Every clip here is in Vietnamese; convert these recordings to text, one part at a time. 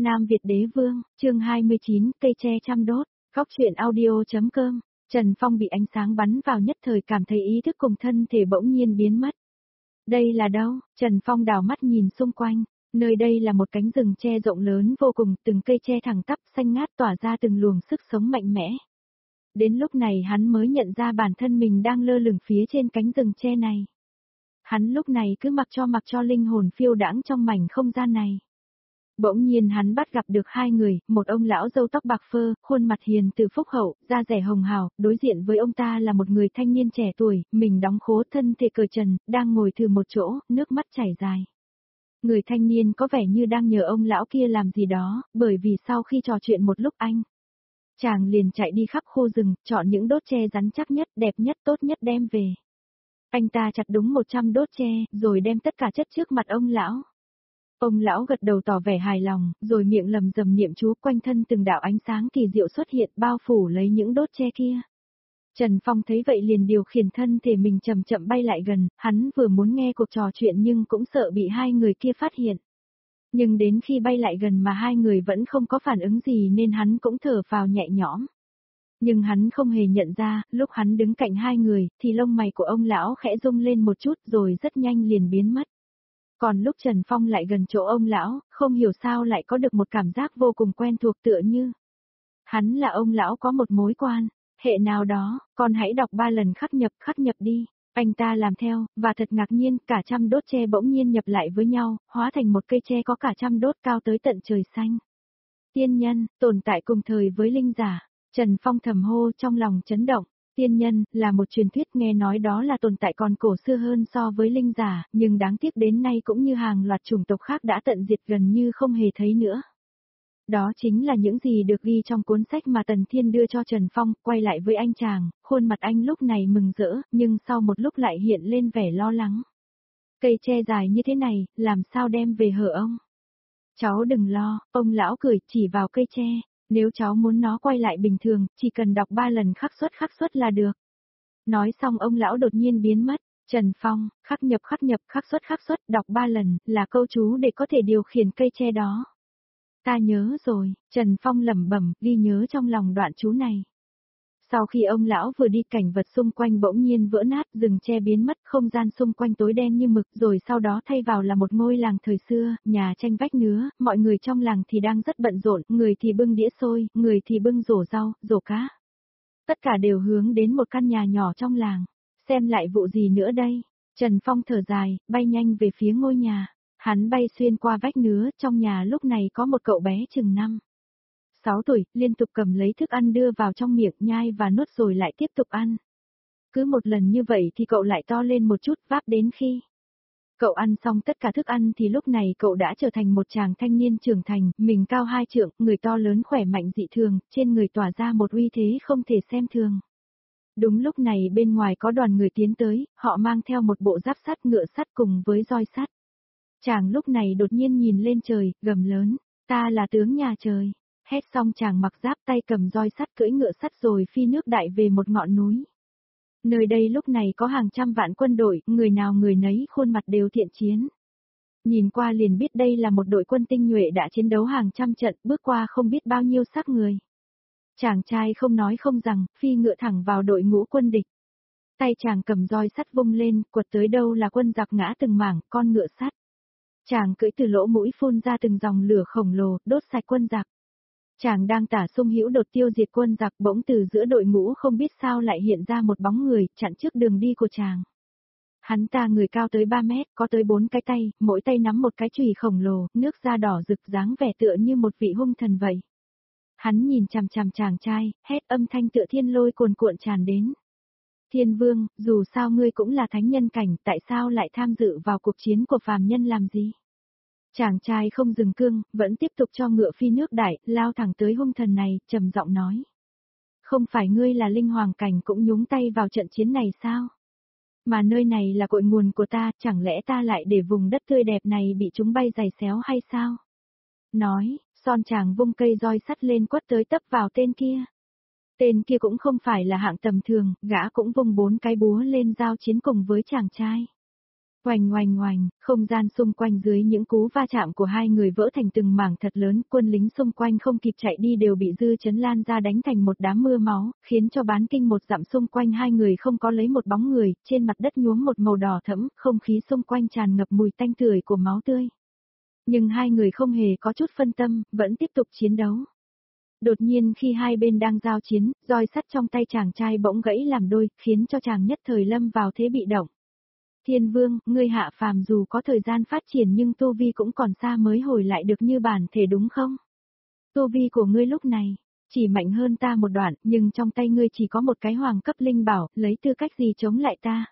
Nam Việt Đế Vương, chương 29, cây tre chăm đốt, góc truyện audio.com. Trần Phong bị ánh sáng bắn vào nhất thời cảm thấy ý thức cùng thân thể bỗng nhiên biến mất. Đây là đâu? Trần Phong đảo mắt nhìn xung quanh, nơi đây là một cánh rừng tre rộng lớn vô cùng, từng cây tre thẳng tắp xanh ngát tỏa ra từng luồng sức sống mạnh mẽ. Đến lúc này hắn mới nhận ra bản thân mình đang lơ lửng phía trên cánh rừng tre này. Hắn lúc này cứ mặc cho linh hồn phiêu đãng trong mảnh không gian này. Bỗng nhiên hắn bắt gặp được hai người, một ông lão râu tóc bạc phơ, khuôn mặt hiền từ phúc hậu, da dẻ hồng hào, đối diện với ông ta là một người thanh niên trẻ tuổi, mình đóng khố thân thể cởi trần, đang ngồi thừ một chỗ, nước mắt chảy dài. Người thanh niên có vẻ như đang nhờ ông lão kia làm gì đó, bởi vì sau khi trò chuyện một lúc chàng liền chạy đi khắp khu rừng, chọn những đốt tre rắn chắc nhất, đẹp nhất, tốt nhất đem về. Anh ta chặt đúng 100 đốt tre, rồi đem tất cả chất trước mặt ông lão. Ông lão gật đầu tỏ vẻ hài lòng, rồi miệng lầm rầm niệm chú, quanh thân từng đạo ánh sáng kỳ diệu xuất hiện bao phủ lấy những đốt tre kia. Trần Phong thấy vậy liền điều khiển thân thể mình chậm chậm bay lại gần, hắn vừa muốn nghe cuộc trò chuyện nhưng cũng sợ bị hai người kia phát hiện. Nhưng đến khi bay lại gần mà hai người vẫn không có phản ứng gì nên hắn cũng thở phào nhẹ nhõm. Nhưng hắn không hề nhận ra, lúc hắn đứng cạnh hai người, thì lông mày của ông lão khẽ rung lên một chút rồi rất nhanh liền biến mất. Còn lúc Trần Phong lại gần chỗ ông lão, không hiểu sao lại có được một cảm giác vô cùng quen thuộc tựa như. Hắn là ông lão có một mối quan hệ nào đó, con hãy đọc 3 lần khắc nhập đi. Anh ta làm theo, và thật ngạc nhiên, cả trăm đốt tre bỗng nhiên nhập lại với nhau, hóa thành một cây tre có cả trăm đốt cao tới tận trời xanh. Tiên nhân, tồn tại cùng thời với linh giả. Trần Phong thầm hô trong lòng chấn động. Tiên nhân, là một truyền thuyết nghe nói đó là tồn tại còn cổ xưa hơn so với linh giả, nhưng đáng tiếc đến nay cũng như hàng loạt chủng tộc khác đã tận diệt gần như không hề thấy nữa. Đó chính là những gì được ghi trong cuốn sách mà Tần Thiên đưa cho Trần Phong, quay lại với anh chàng, khuôn mặt anh lúc này mừng rỡ, nhưng sau một lúc lại hiện lên vẻ lo lắng. Cây tre dài như thế này, làm sao đem về hở ông? Cháu đừng lo, ông lão cười chỉ vào cây tre. Nếu cháu muốn nó quay lại bình thường, chỉ cần đọc 3 lần khắc xuất là được. Nói xong ông lão đột nhiên biến mất. Trần Phong, khắc nhập, khắc xuất, đọc 3 lần, là câu chú để có thể điều khiển cây tre đó. Ta nhớ rồi, Trần Phong lẩm bẩm, ghi nhớ trong lòng đoạn chú này. Sau khi ông lão vừa đi, cảnh vật xung quanh bỗng nhiên vỡ nát, rừng tre biến mất, không gian xung quanh tối đen như mực, rồi sau đó thay vào là một ngôi làng thời xưa, nhà tranh vách nứa, mọi người trong làng thì đang rất bận rộn, người thì bưng đĩa xôi, người thì bưng rổ rau, rổ cá. Tất cả đều hướng đến một căn nhà nhỏ trong làng. Xem lại vụ gì nữa đây? Trần Phong thở dài, bay nhanh về phía ngôi nhà. Hắn bay xuyên qua vách nứa, trong nhà lúc này có một cậu bé chừng 6 tuổi, liên tục cầm lấy thức ăn đưa vào trong miệng, nhai và nuốt rồi lại tiếp tục ăn. Cứ một lần như vậy thì cậu lại to lên một chút, váp đến khi cậu ăn xong tất cả thức ăn thì lúc này cậu đã trở thành một chàng thanh niên trưởng thành, mình cao 2 trượng, người to lớn khỏe mạnh dị thường, trên người tỏa ra một uy thế không thể xem thường. Đúng lúc này bên ngoài có đoàn người tiến tới, họ mang theo một bộ giáp sắt, ngựa sắt cùng với roi sắt. Chàng lúc này đột nhiên nhìn lên trời, gầm lớn, ta là tướng nhà trời. Hét xong chàng mặc giáp, tay cầm roi sắt, cưỡi ngựa sắt rồi phi nước đại về một ngọn núi. Nơi đây lúc này có hàng trăm vạn quân đội, người nào người nấy khuôn mặt đều thiện chiến. Nhìn qua liền biết đây là một đội quân tinh nhuệ đã chiến đấu hàng trăm trận, bước qua không biết bao nhiêu xác người. Chàng trai không nói không rằng, phi ngựa thẳng vào đội ngũ quân địch. Tay chàng cầm roi sắt vung lên, quật tới đâu là quân giặc ngã từng mảng, con ngựa sắt. Chàng cưỡi từ lỗ mũi phun ra từng dòng lửa khổng lồ, đốt sạch quân giặc. Chàng đang tả sung hữu đột tiêu diệt quân giặc, bỗng từ giữa đội ngũ không biết sao lại hiện ra một bóng người, chặn trước đường đi của chàng. Hắn ta người cao tới 3 mét, có tới 4 cái tay, mỗi tay nắm một cái chùy khổng lồ, nước da đỏ rực dáng vẻ tựa như một vị hung thần vậy. Hắn nhìn chằm chằm chàng trai, hét âm thanh tựa thiên lôi cuồn cuộn tràn đến. Thiên vương, dù sao ngươi cũng là thánh nhân cảnh, tại sao lại tham dự vào cuộc chiến của phàm nhân làm gì? Chàng trai không dừng cương, vẫn tiếp tục cho ngựa phi nước đại, lao thẳng tới hung thần này, trầm giọng nói. Không phải ngươi là linh hoàng cảnh cũng nhúng tay vào trận chiến này sao? Mà nơi này là cội nguồn của ta, chẳng lẽ ta lại để vùng đất tươi đẹp này bị chúng bay giày xéo hay sao? Nói, son chàng vung cây roi sắt lên quất tới tấp vào tên kia. Tên kia cũng không phải là hạng tầm thường, gã cũng vung 4 cái búa lên giao chiến cùng với chàng trai. Oành oành oành, không gian xung quanh dưới những cú va chạm của hai người vỡ thành từng mảng thật lớn, quân lính xung quanh không kịp chạy đi đều bị dư chấn lan ra đánh thành một đám mưa máu, khiến cho bán kinh một dặm xung quanh hai người không có lấy một bóng người, trên mặt đất nhuốm một màu đỏ thẫm, không khí xung quanh tràn ngập mùi tanh tưởi của máu tươi. Nhưng hai người không hề có chút phân tâm, vẫn tiếp tục chiến đấu. Đột nhiên khi hai bên đang giao chiến, roi sắt trong tay chàng trai bỗng gãy làm đôi, khiến cho chàng nhất thời lâm vào thế bị động. Thiên Vương, ngươi hạ phàm dù có thời gian phát triển nhưng tu vi cũng còn xa mới hồi lại được như bản thể đúng không? Tu vi của ngươi lúc này, chỉ mạnh hơn ta một đoạn, nhưng trong tay ngươi chỉ có một cái hoàng cấp linh bảo, lấy tư cách gì chống lại ta?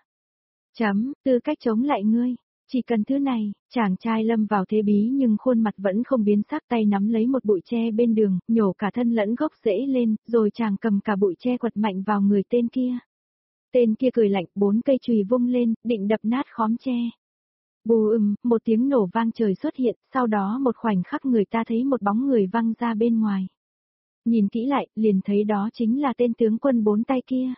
Tư cách chống lại ngươi. Chỉ cần thứ này, chàng trai lâm vào thế bí nhưng khuôn mặt vẫn không biến sắc, tay nắm lấy một bụi tre bên đường, nhổ cả thân lẫn gốc rễ lên, rồi chàng cầm cả bụi tre quật mạnh vào người tên kia. Tên kia cười lạnh, 4 cây chùy vung lên, định đập nát khóm tre. Bù một tiếng nổ vang trời xuất hiện, sau đó một khoảnh khắc người ta thấy một bóng người văng ra bên ngoài. Nhìn kỹ lại, liền thấy đó chính là tên tướng quân 4 tay kia.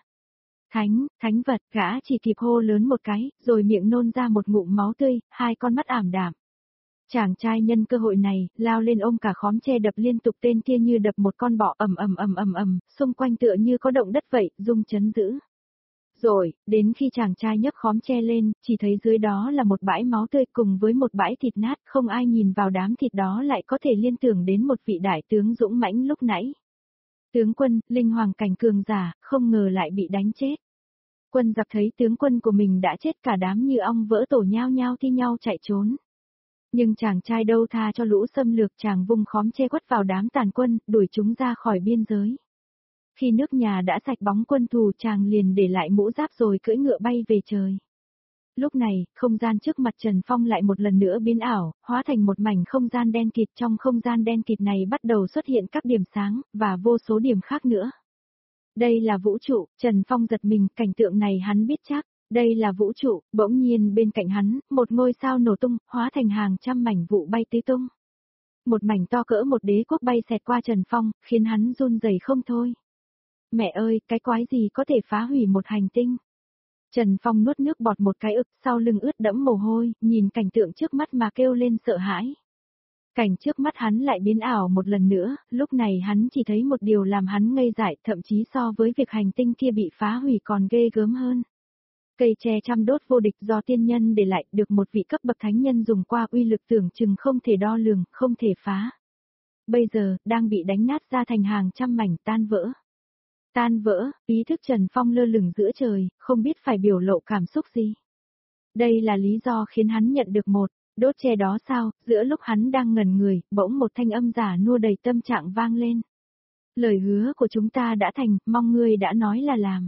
Thánh vật, gã chỉ kịp hô lớn một cái, rồi miệng nôn ra một ngụm máu tươi, hai con mắt ảm đạm. Chàng trai nhân cơ hội này, lao lên ôm cả khóm tre đập liên tục, tên kia như đập một con bọ, ầm, xung quanh tựa như có động đất vậy, rung chấn dữ. Rồi, đến khi chàng trai nhấc khóm tre lên, chỉ thấy dưới đó là một bãi máu tươi cùng với một bãi thịt nát, không ai nhìn vào đám thịt đó lại có thể liên tưởng đến một vị đại tướng dũng mãnh lúc nãy. Tướng quân, linh hoàng cảnh cường giả, không ngờ lại bị đánh chết. Quân giặc thấy tướng quân của mình đã chết, cả đám như ong vỡ tổ nhao nhao thi nhau chạy trốn. Nhưng chàng trai đâu tha cho lũ xâm lược, chàng vung khóm tre quất vào đám tàn quân, đuổi chúng ra khỏi biên giới. Khi nước nhà đã sạch bóng quân thù, chàng liền để lại mũ giáp rồi cưỡi ngựa bay về trời. Lúc này, không gian trước mặt Trần Phong lại một lần nữa biến ảo, hóa thành một mảnh không gian đen kịt. Trong không gian đen kịt này bắt đầu xuất hiện các điểm sáng, và vô số điểm khác nữa. Đây là vũ trụ, Trần Phong giật mình, cảnh tượng này hắn biết chắc. Đây là vũ trụ, bỗng nhiên bên cạnh hắn, một ngôi sao nổ tung, hóa thành hàng trăm mảnh vụ bay tứ tung. Một mảnh to cỡ một đế quốc bay xẹt qua Trần Phong, khiến hắn run rẩy không thôi. Mẹ ơi, cái quái gì có thể phá hủy một hành tinh? Trần Phong nuốt nước bọt một cái ực, sau lưng ướt đẫm mồ hôi, nhìn cảnh tượng trước mắt mà kêu lên sợ hãi. Cảnh trước mắt hắn lại biến ảo một lần nữa, lúc này hắn chỉ thấy một điều làm hắn ngây dại, thậm chí so với việc hành tinh kia bị phá hủy còn ghê gớm hơn. Cây tre trăm đốt vô địch do tiên nhân để lại, được một vị cấp bậc thánh nhân dùng qua, uy lực tưởng chừng không thể đo lường, không thể phá. Bây giờ, đang bị đánh nát ra thành hàng trăm mảnh, tan vỡ. Tan vỡ, ý thức Trần Phong lơ lửng giữa trời, không biết phải biểu lộ cảm xúc gì. Đây là lý do khiến hắn nhận được một đốt tre đó sao? Giữa lúc hắn đang ngẩn người, bỗng một thanh âm giả nua đầy tâm trạng vang lên. Lời hứa của chúng ta đã thành, mong ngươi đã nói là làm.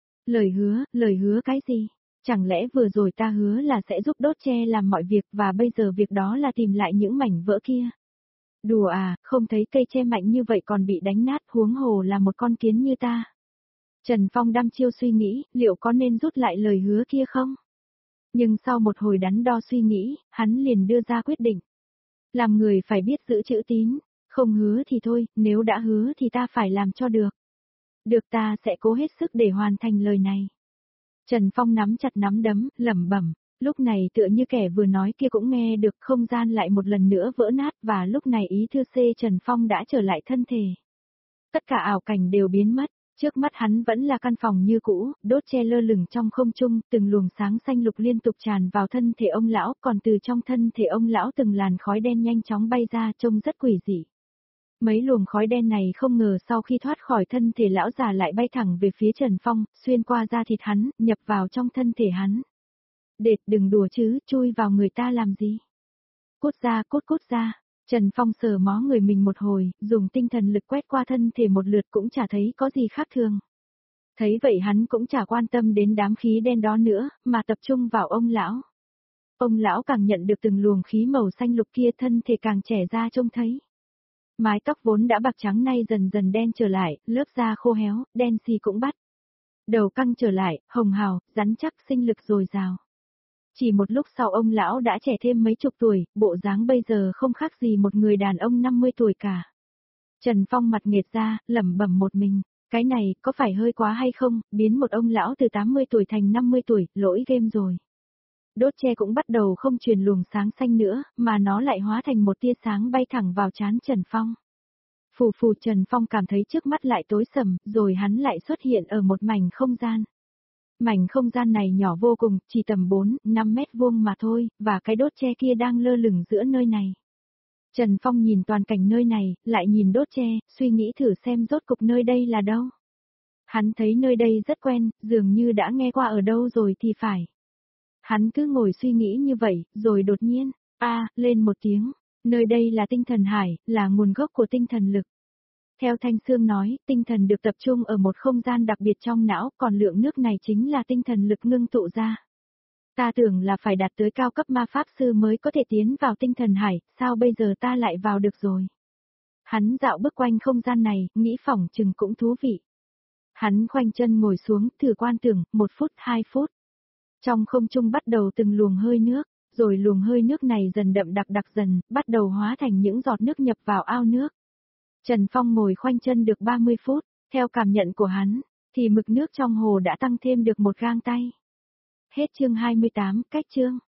Lời hứa cái gì? Chẳng lẽ vừa rồi ta hứa là sẽ giúp đốt tre làm mọi việc, và bây giờ việc đó là tìm lại những mảnh vỡ kia? Đùa à, không thấy cây tre mạnh như vậy còn bị đánh nát, huống hồ là một con kiến như ta. Trần Phong đăm chiêu suy nghĩ, liệu có nên rút lại lời hứa kia không? Nhưng sau một hồi đắn đo suy nghĩ, hắn liền đưa ra quyết định. Làm người phải biết giữ chữ tín, không hứa thì thôi, nếu đã hứa thì ta phải làm cho được. Được, ta sẽ cố hết sức để hoàn thành lời này. Trần Phong nắm chặt nắm đấm, lẩm bẩm. Lúc này tựa như kẻ vừa nói kia cũng nghe được, không gian lại một lần nữa vỡ nát, và lúc này ý thư C Trần Phong đã trở lại thân thể. Tất cả ảo cảnh đều biến mất, trước mắt hắn vẫn là căn phòng như cũ, đốt tre lơ lửng trong không trung, từng luồng sáng xanh lục liên tục tràn vào thân thể ông lão, còn từ trong thân thể ông lão từng làn khói đen nhanh chóng bay ra, trông rất quỷ dị. Mấy luồng khói đen này không ngờ sau khi thoát khỏi thân thể lão già lại bay thẳng về phía Trần Phong, xuyên qua da thịt hắn, nhập vào trong thân thể hắn. Đệt, đừng đùa chứ, chui vào người ta làm gì? Cút ra. Trần Phong sờ mó người mình một hồi, dùng tinh thần lực quét qua thân thể một lượt cũng chả thấy có gì khác thường. Thấy vậy hắn cũng chả quan tâm đến đám khí đen đó nữa, mà tập trung vào ông lão. Ông lão càng nhận được từng luồng khí màu xanh lục kia, thân thể càng trẻ ra trông thấy. Mái tóc vốn đã bạc trắng nay dần dần đen trở lại, lớp da khô héo, đen xì cũng bắt đầu căng trở lại, hồng hào, rắn chắc, sinh lực dồi dào. Chỉ một lúc sau ông lão đã trẻ thêm mấy chục tuổi, bộ dáng bây giờ không khác gì một người đàn ông 50 tuổi cả. Trần Phong mặt nghệt ra, lẩm bẩm một mình, cái này có phải hơi quá hay không, biến một ông lão từ 80 tuổi thành 50 tuổi, lỗi game rồi. Đốt tre cũng bắt đầu không truyền luồng sáng xanh nữa, mà nó lại hóa thành một tia sáng bay thẳng vào trán Trần Phong. Phù phù, Trần Phong cảm thấy trước mắt lại tối sầm, rồi hắn lại xuất hiện ở một mảnh không gian. Mảnh không gian này nhỏ vô cùng, chỉ tầm 4-5 mét vuông mà thôi, và cái đốt tre kia đang lơ lửng giữa nơi này. Trần Phong nhìn toàn cảnh nơi này, lại nhìn đốt tre, suy nghĩ thử xem rốt cục nơi đây là đâu. Hắn thấy nơi đây rất quen, dường như đã nghe qua ở đâu rồi thì phải. Hắn cứ ngồi suy nghĩ như vậy, rồi đột nhiên, lên một tiếng. Nơi đây là tinh thần hải, là nguồn gốc của tinh thần lực. Theo Thanh Sương nói, tinh thần được tập trung ở một không gian đặc biệt trong não, còn lượng nước này chính là tinh thần lực ngưng tụ ra. Ta tưởng là phải đạt tới cao cấp ma pháp sư mới có thể tiến vào tinh thần hải, sao bây giờ ta lại vào được rồi? Hắn dạo bước quanh không gian này, nghĩ phỏng chừng cũng thú vị. Hắn khoanh chân ngồi xuống, thử quan tưởng, 1 phút, 2 phút. Trong không trung bắt đầu từng luồng hơi nước, rồi luồng hơi nước này dần đậm đặc dần, bắt đầu hóa thành những giọt nước nhập vào ao nước. Trần Phong ngồi khoanh chân được 30 phút, theo cảm nhận của hắn, thì mực nước trong hồ đã tăng thêm được 1 gang tay. Hết chương 28, cách chương.